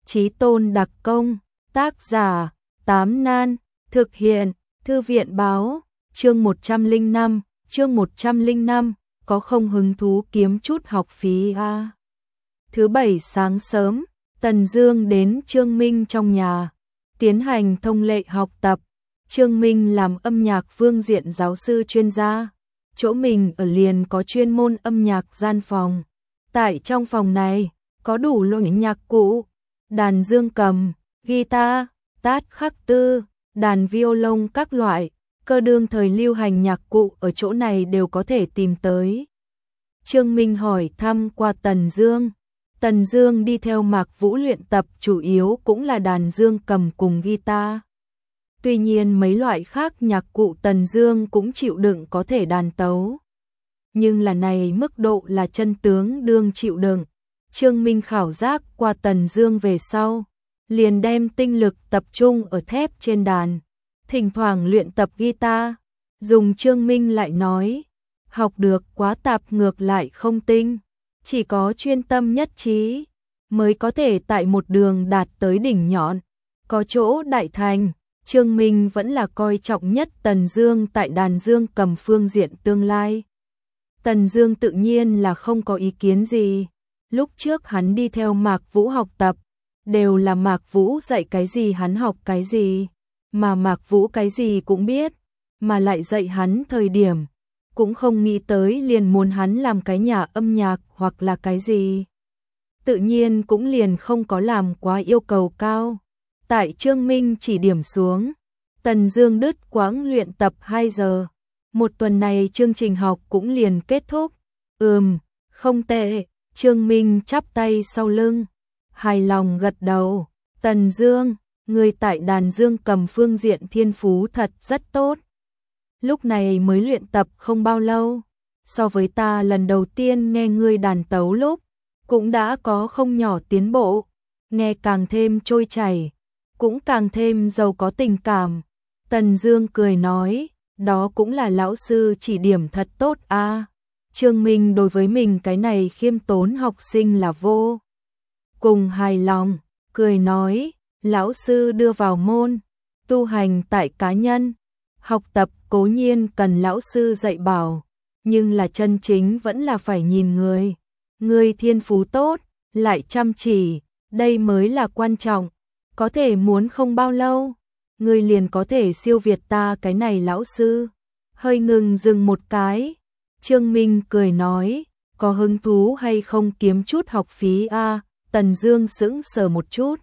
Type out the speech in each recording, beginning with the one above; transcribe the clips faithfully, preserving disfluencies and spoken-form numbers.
Chí Tôn đặc công, tác giả, Tám Nan, thực hiện, Thư viện báo, chương một trăm lẻ năm, chương một trăm lẻ năm, có không hứng thú kiếm chút học phí à? Thứ bảy sáng sớm, Tần Dương đến Trương Minh trong nhà, tiến hành thông lệ học tập. Trương Minh làm âm nhạc phương diện giáo sư chuyên gia, chỗ mình ở liền có chuyên môn âm nhạc gian phòng. Tại trong phòng này, có đủ loại nhạc cụ, đàn dương cầm, guitar, tát khắc tư, đàn violon các loại, cơ đương thời lưu hành nhạc cụ ở chỗ này đều có thể tìm tới. Trương Minh hỏi thăm qua Tần Dương. Tần Dương đi theo Mạc Vũ luyện tập chủ yếu cũng là đàn dương cầm cùng guitar. Tuy nhiên mấy loại khác nhạc cụ Tần Dương cũng chịu đựng có thể đàn tấu. Nhưng là này mức độ là chân tướng đương chịu đựng. Trương Minh khảo giác qua Tần Dương về sau, liền đem tinh lực tập trung ở thép trên đàn, thỉnh thoảng luyện tập guitar. Dùng Trương Minh lại nói, học được quá tạp ngược lại không tinh, chỉ có chuyên tâm nhất trí mới có thể tại một đường đạt tới đỉnh nhọn, có chỗ đại thành. Trương Minh vẫn là coi trọng nhất Tần Dương tại đàn dương cầm phương diện tương lai. Tần Dương tự nhiên là không có ý kiến gì. Lúc trước hắn đi theo Mạc Vũ học tập, đều là Mạc Vũ dạy cái gì hắn học cái gì, mà Mạc Vũ cái gì cũng biết, mà lại dạy hắn thời điểm, cũng không nghĩ tới liền muốn hắn làm cái nhà âm nhạc hoặc là cái gì. Tự nhiên cũng liền không có làm quá yêu cầu cao. Tại Trương Minh chỉ điểm xuống, Tần Dương đứt quãng luyện tập hai giờ. Một tuần này chương trình học cũng liền kết thúc. Ừm, không tệ. Trương Minh chắp tay sau lưng, hài lòng gật đầu. Tần Dương, người tại đàn dương cầm phương diện thiên phú thật rất tốt. Lúc này mới luyện tập không bao lâu, so với ta lần đầu tiên nghe ngươi đàn tấu lúc, cũng đã có không nhỏ tiến bộ, nghe càng thêm trôi chảy, cũng càng thêm giàu có tình cảm. Tần Dương cười nói, đó cũng là lão sư chỉ điểm thật tốt a. À. Trương Minh đối với mình cái này khiêm tốn học sinh là vô cùng hài lòng, cười nói, lão sư đưa vào môn, tu hành tại cá nhân, học tập cố nhiên cần lão sư dạy bảo, nhưng là chân chính vẫn là phải nhìn người. Người thiên phú tốt, lại chăm chỉ, đây mới là quan trọng. Có thể muốn không bao lâu, người liền có thể siêu việt ta cái này lão sư. Hơi ngừng dừng một cái, Trương Minh cười nói, có hứng thú hay không kiếm chút học phí a? À? Tần Dương sững sờ một chút.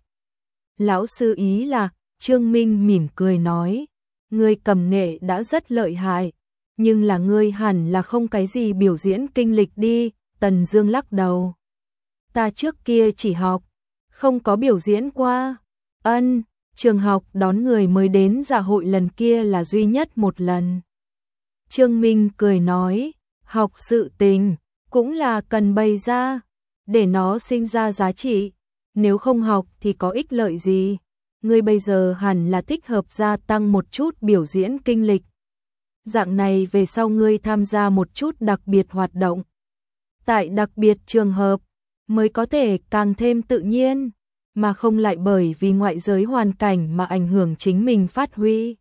Lão sư ý là, Trương Minh mỉm cười nói, ngươi cầm nghệ đã rất lợi hại, nhưng là ngươi hẳn là không cái gì biểu diễn kinh lịch đi. Tần Dương lắc đầu. Ta trước kia chỉ học, không có biểu diễn qua. Ân, trường học đón người mới đến dạ hội lần kia là duy nhất một lần. Trương Minh cười nói, học sự tình cũng là cần bày ra, để nó sinh ra giá trị. Nếu không học thì có ích lợi gì? Ngươi bây giờ hẳn là thích hợp gia tăng một chút biểu diễn kinh lịch. Dạng này về sau ngươi tham gia một chút đặc biệt hoạt động. Tại đặc biệt trường hợp, mới có thể càng thêm tự nhiên, mà không lại bởi vì ngoại giới hoàn cảnh mà ảnh hưởng chính mình phát huy.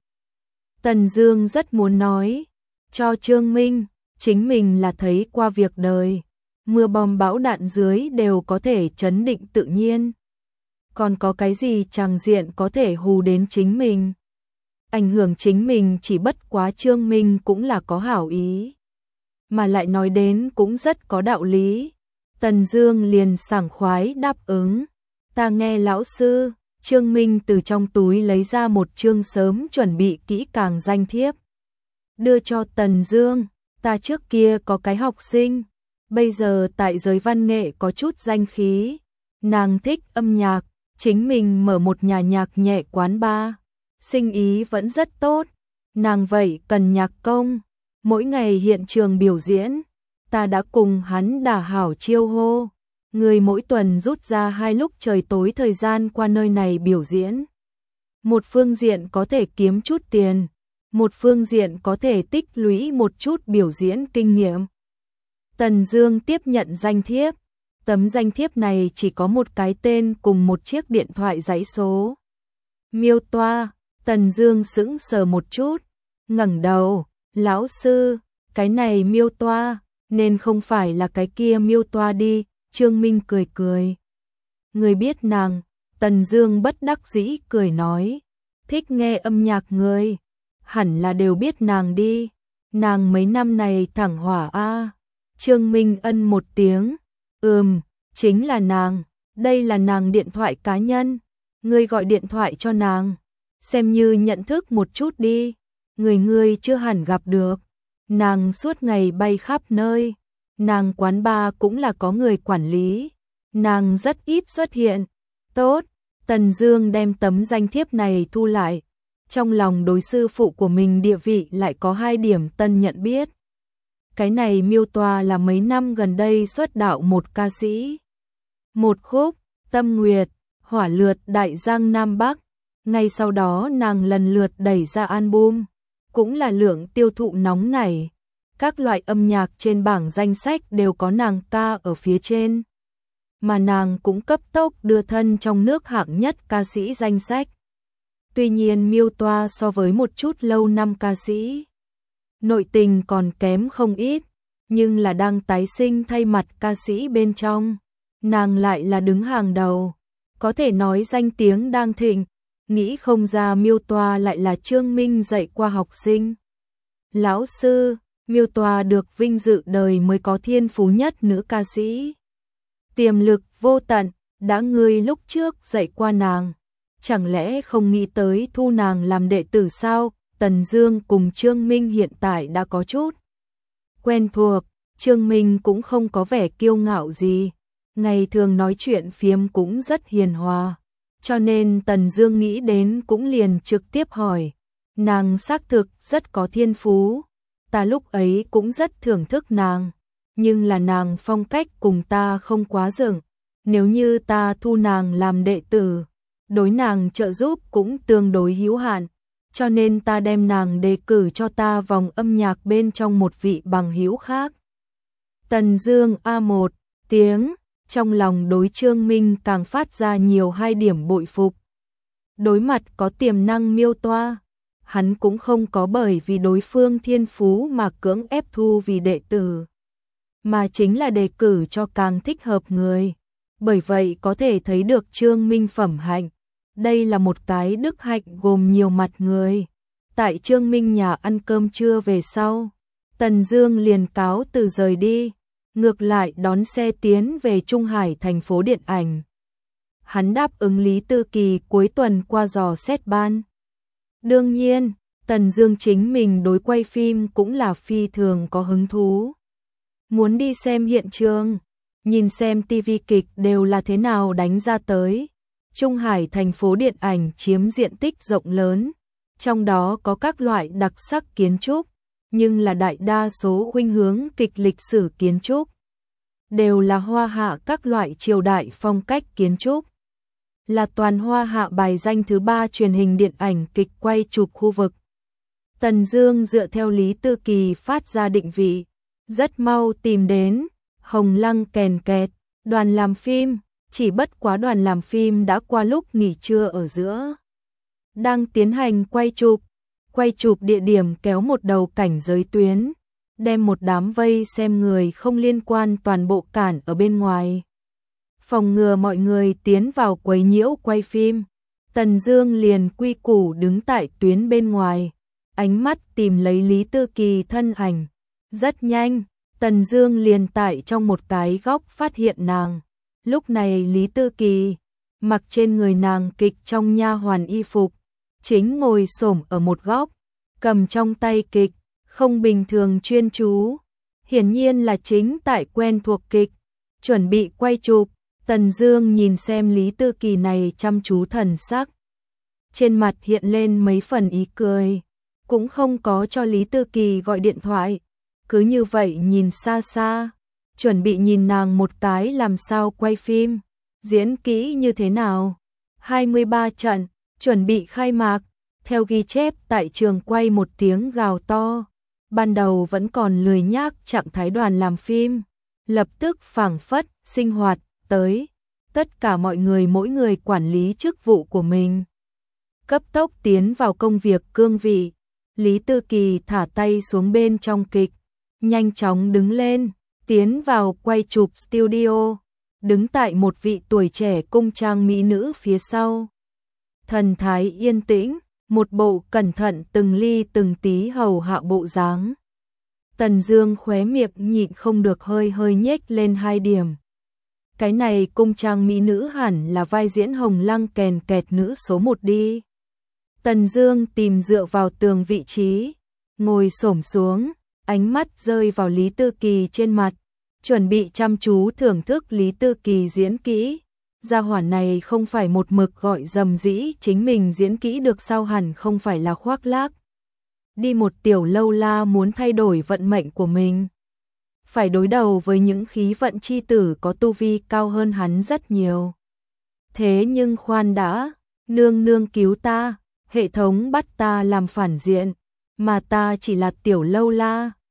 Tần Dương rất muốn nói cho Trương Minh, chính mình là thấy qua việc đời, mưa bom bão đạn dưới đều có thể trấn định tự nhiên. Còn có cái gì tràng diện có thể hù đến chính mình? Ảnh hưởng chính mình chỉ bất quá Trương Minh cũng là có hảo ý, mà lại nói đến cũng rất có đạo lý. Tần Dương liền sảng khoái đáp ứng. Ta nghe lão sư. Trương Minh từ trong túi lấy ra một chương sớm chuẩn bị kỹ càng danh thiếp, đưa cho Tần Dương. Ta trước kia có cái học sinh, bây giờ tại giới văn nghệ có chút danh khí, nàng thích âm nhạc, chính mình mở một nhà nhạc nhẹ quán bar, sinh ý vẫn rất tốt. Nàng vậy cần nhạc công, mỗi ngày hiện trường biểu diễn, ta đã cùng hắn đả hảo chiêu hô, người mỗi tuần rút ra hai lúc trời tối thời gian qua nơi này biểu diễn. Một phương diện có thể kiếm chút tiền, một phương diện có thể tích lũy một chút biểu diễn kinh nghiệm. Tần Dương tiếp nhận danh thiếp, Tấm danh thiếp này chỉ có một cái tên cùng một chiếc điện thoại dãy số. Miêu Toa, Tần Dương sững sờ một chút, ngẩng đầu, lão sư, cái này Miêu Toa, nên không phải là cái kia Miêu Toa đi, Trương Minh cười cười. Người biết nàng, Tần Dương bất đắc dĩ cười nói, thích nghe âm nhạc người, hẳn là đều biết nàng đi, nàng mấy năm này thẳng hỏa a. Trương Minh ân một tiếng, ừm, chính là nàng, đây là nàng điện thoại cá nhân, ngươi gọi điện thoại cho nàng, xem như nhận thức một chút đi, người ngươi chưa hẳn gặp được, nàng suốt ngày bay khắp nơi, nàng quán bar cũng là có người quản lý, nàng rất ít xuất hiện, tốt, Tần Dương đem tấm danh thiếp này thu lại, trong lòng đối sư phụ của mình địa vị lại có hai điểm tân nhận biết. Cái này Miêu Toa là mấy năm gần đây xuất đạo một ca sĩ. Một khúc, Tâm Nguyệt, Hỏa Lượt Đại Giang Nam Bắc, ngay sau đó nàng lần lượt đẩy ra album, cũng là lượng tiêu thụ nóng nảy. Các loại âm nhạc trên bảng danh sách đều có nàng ca ở phía trên. Mà nàng cũng cấp tốc đưa thân trong nước hạng nhất ca sĩ danh sách. Tuy nhiên Miêu Toa so với một chút lâu năm ca sĩ, nội tình còn kém không ít, nhưng là đang tái sinh thay mặt ca sĩ bên trong, nàng lại là đứng hàng đầu, có thể nói danh tiếng đang thịnh, nghĩ không ra Miêu Toa lại là Trương Minh dạy qua học sinh. Lão sư, Miêu Toa được vinh dự đời mới có thiên phú nhất nữ ca sĩ. Tiềm lực vô tận, đã ngươi lúc trước dạy qua nàng, chẳng lẽ không nghĩ tới thu nàng làm đệ tử sao? Tần Dương cùng Trương Minh hiện tại đã có chút quen thuộc, Trương Minh cũng không có vẻ kiêu ngạo gì, ngày thường nói chuyện phiếm cũng rất hiền hòa, cho nên Tần Dương nghĩ đến cũng liền trực tiếp hỏi, nàng xác thực rất có thiên phú, ta lúc ấy cũng rất thưởng thức nàng, nhưng là nàng phong cách cùng ta không quá dựng, nếu như ta thu nàng làm đệ tử, đối nàng trợ giúp cũng tương đối hữu hạn, cho nên ta đem nàng đề cử cho ta vòng âm nhạc bên trong một vị bằng hữu khác. Tần Dương a một tiếng, trong lòng đối Trương Minh càng phát ra nhiều hai điểm bội phục. Đối mặt có tiềm năng Miêu Toa, hắn cũng không có bởi vì đối phương thiên phú mà cưỡng ép thu vì đệ tử, mà chính là đề cử cho càng thích hợp người. Bởi vậy có thể thấy được Trương Minh phẩm hạnh. Đây là một cái đức hạnh gồm nhiều mặt người. Tại Trương Minh nhà ăn cơm trưa về sau, Tần Dương liền cáo từ rời đi, ngược lại đón xe tiến về Trung Hải thành phố điện ảnh. Hắn đáp ứng Lý Tư Kỳ cuối tuần qua dò xét ban. Đương nhiên, Tần Dương chính mình đối quay phim cũng là phi thường có hứng thú. Muốn đi xem hiện trường, nhìn xem ti vi kịch đều là thế nào đánh ra tới. Trung Hải thành phố điện ảnh chiếm diện tích rộng lớn, trong đó có các loại đặc sắc kiến trúc, nhưng là đại đa số khuynh hướng kịch lịch sử kiến trúc, đều là Hoa Hạ các loại triều đại phong cách kiến trúc, là toàn Hoa Hạ bài danh thứ ba truyền hình điện ảnh kịch quay chụp khu vực. Tần Dương dựa theo Lý Tư Kỳ phát ra định vị, rất mau tìm đến Hồng Lăng Kèn Kẹt, đoàn làm phim. Chỉ bất quá đoàn làm phim đã qua lúc nghỉ trưa ở giữa, đang tiến hành quay chụp. Quay chụp địa điểm kéo một đầu cảnh giới tuyến, đem một đám vây xem người không liên quan toàn bộ cản ở bên ngoài, phòng ngừa mọi người tiến vào quấy nhiễu quay phim. Tần Dương liền quy củ đứng tại tuyến bên ngoài, ánh mắt tìm lấy Lý Tư Kỳ thân ảnh. Rất nhanh, Tần Dương liền tại trong một cái góc phát hiện nàng. Lúc này Lý Tư Kỳ, mặc trên người nàng kịch trong nha hoàn y phục, chính ngồi xổm ở một góc, cầm trong tay kịch, không bình thường chuyên chú. Hiển nhiên là chính tại quen thuộc kịch, chuẩn bị quay chụp. Tần Dương nhìn xem Lý Tư Kỳ này chăm chú thần sắc, trên mặt hiện lên mấy phần ý cười, cũng không có cho Lý Tư Kỳ gọi điện thoại, cứ như vậy nhìn xa xa, chuẩn bị nhìn nàng một cái làm sao quay phim, diễn kỹ như thế nào. hai mươi ba trận, chuẩn bị khai mạc, theo ghi chép tại trường quay một tiếng gào to, ban đầu vẫn còn lười nhác trạng thái đoàn làm phim, lập tức phảng phất, sinh hoạt, tới. Tất cả mọi người mỗi người quản lý chức vụ của mình. Cấp tốc tiến vào công việc cương vị. Lý Tư Kỳ thả tay xuống bên trong kịch. Nhanh chóng đứng lên, tiến vào quay chụp studio. Đứng tại một vị tuổi trẻ cung trang mỹ nữ phía sau. Thần thái yên tĩnh, một bộ cẩn thận từng ly từng tí hầu hạ bộ dáng. Tần Dương khóe miệng nhịn không được hơi hơi nhếch lên hai điểm. Cái này cung trang mỹ nữ hẳn là vai diễn Hồng Lăng kèn kẹt nữ số một đi. Tần Dương tìm dựa vào tường vị trí, ngồi xổm xuống, ánh mắt rơi vào Lý Tư Kỳ trên mặt, chuẩn bị chăm chú thưởng thức Lý Tư Kỳ diễn kỹ. Gia hỏa này không phải một mực gọi dầm dĩ chính mình diễn kỹ được sao, hẳn không phải là khoác lác. Đi một tiểu lâu la muốn thay đổi vận mệnh của mình. Phải đối đầu với những khí vận chi tử có tu vi cao hơn hắn rất nhiều. Thế nhưng khoan đã, nương nương cứu ta, hệ thống bắt ta làm phản diện, mà ta chỉ là tiểu lâu la.